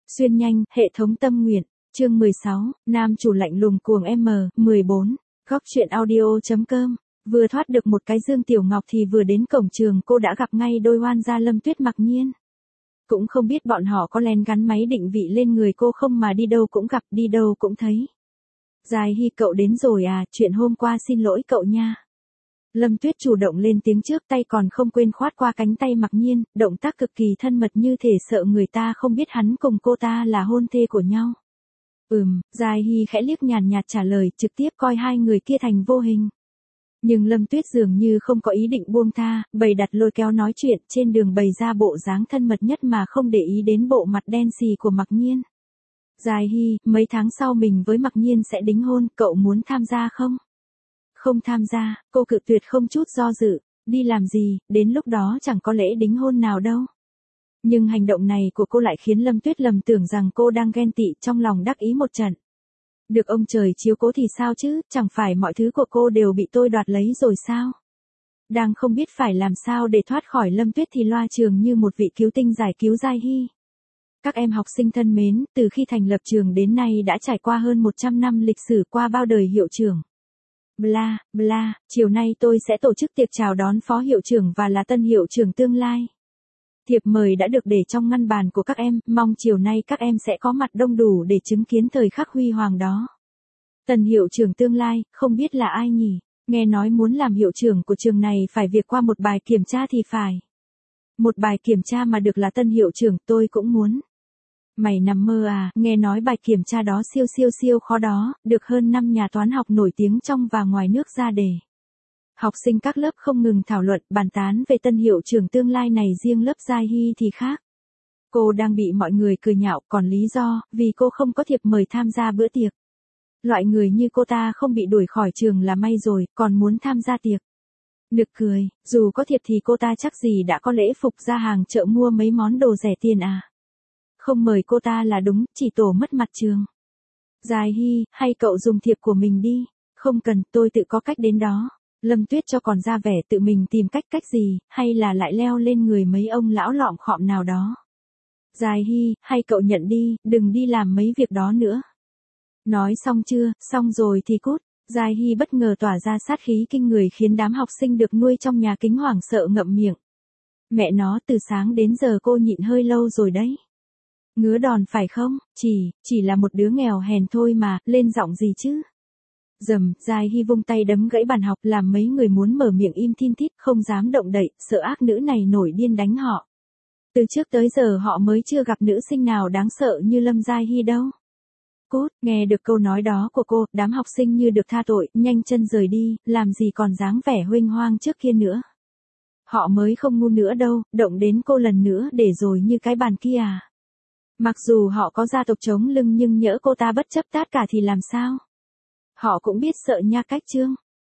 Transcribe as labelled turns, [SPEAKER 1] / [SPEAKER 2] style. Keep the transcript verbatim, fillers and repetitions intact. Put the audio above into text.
[SPEAKER 1] Xuyên nhanh, hệ thống tâm nguyện, chương mười sáu, nam chủ lạnh lùng cuồng M, mười bốn, góc chuyện audio.com, vừa thoát được một cái Dương Tiểu Ngọc thì vừa đến cổng trường cô đã gặp ngay đôi oan gia Lâm Tuyết Mặc Nhiên. Cũng không biết bọn họ có lén gắn máy định vị lên người cô không mà đi đâu cũng gặp, đi đâu cũng thấy. Dài Hy cậu đến rồi à, chuyện hôm qua xin lỗi cậu nha. Lâm Tuyết chủ động lên tiếng trước, tay còn không quên khoát qua cánh tay Mặc Nhiên, động tác cực kỳ thân mật như thể sợ người ta không biết hắn cùng cô ta là hôn thê của nhau. Ừm, Dài Hy khẽ liếc nhàn nhạt trả lời, trực tiếp coi hai người kia thành vô hình. Nhưng Lâm Tuyết dường như không có ý định buông tha, bày đặt lôi kéo nói chuyện, trên đường bày ra bộ dáng thân mật nhất mà không để ý đến bộ mặt đen xì của Mặc Nhiên. Dài Hy, mấy tháng sau mình với Mặc Nhiên sẽ đính hôn, cậu muốn tham gia không? Không tham gia, cô cự tuyệt không chút do dự, đi làm gì, đến lúc đó chẳng có lễ đính hôn nào đâu. Nhưng hành động này của cô lại khiến Lâm Tuyết lầm tưởng rằng cô đang ghen tị, trong lòng đắc ý một trận. Được ông trời chiếu cố thì sao chứ, chẳng phải mọi thứ của cô đều bị tôi đoạt lấy rồi sao? Đang không biết phải làm sao để thoát khỏi Lâm Tuyết thì loa trường như một vị cứu tinh giải cứu Dài Hy. Các em học sinh thân mến, từ khi thành lập trường đến nay đã trải qua hơn một trăm năm lịch sử, qua bao đời hiệu trưởng. Bla, bla, chiều nay tôi sẽ tổ chức tiệc chào đón phó hiệu trưởng và là tân hiệu trưởng tương lai. Thiệp mời đã được để trong ngăn bàn của các em, mong chiều nay các em sẽ có mặt đông đủ để chứng kiến thời khắc huy hoàng đó. Tân hiệu trưởng tương lai, không biết là ai nhỉ, nghe nói muốn làm hiệu trưởng của trường này phải việc qua một bài kiểm tra thì phải. Một bài kiểm tra mà được là tân hiệu trưởng, tôi cũng muốn. Mày nằm mơ à, nghe nói bài kiểm tra đó siêu siêu siêu khó đó, được hơn năm nhà toán học nổi tiếng trong và ngoài nước ra đề. Học sinh các lớp không ngừng thảo luận, bàn tán về tân hiệu trưởng tương lai này, riêng lớp Dài Hy thì khác. Cô đang bị mọi người cười nhạo, còn lý do, vì cô không có thiệp mời tham gia bữa tiệc. Loại người như cô ta không bị đuổi khỏi trường là may rồi, còn muốn tham gia tiệc. Nực cười, dù có thiệp thì cô ta chắc gì đã có lễ phục ra hàng chợ mua mấy món đồ rẻ tiền à. Không mời cô ta là đúng, chỉ tổ mất mặt trường. Dài Hy, hay cậu dùng thiệp của mình đi. Không cần, tôi tự có cách đến đó. Lâm Tuyết cho còn ra vẻ tự mình tìm cách cách gì, hay là lại leo lên người mấy ông lão lọm khọm nào đó. Dài Hy, hay cậu nhận đi, đừng đi làm mấy việc đó nữa. Nói xong chưa, xong rồi thì cút. Dài Hy bất ngờ tỏa ra sát khí kinh người khiến đám học sinh được nuôi trong nhà kính hoảng sợ ngậm miệng. Mẹ nó, từ sáng đến giờ cô nhịn hơi lâu rồi đấy. Ngứa đòn phải không, chỉ, chỉ là một đứa nghèo hèn thôi mà, lên giọng gì chứ. Dầm, Dài Hy vung tay đấm gãy bàn học, làm mấy người muốn mở miệng im thin thít, không dám động đậy, sợ ác nữ này nổi điên đánh họ. Từ trước tới giờ họ mới chưa gặp nữ sinh nào đáng sợ như Lâm Dài Hy đâu. Cút, nghe được câu nói đó của cô, đám học sinh như được tha tội, nhanh chân rời đi, làm gì còn dáng vẻ huênh hoang trước kia nữa. Họ mới không ngu nữa đâu, động đến cô lần nữa để rồi như cái bàn kia à. Mặc dù họ có gia tộc chống lưng nhưng nhỡ cô ta bất chấp tất cả thì làm sao? Họ cũng biết sợ nha cách chương.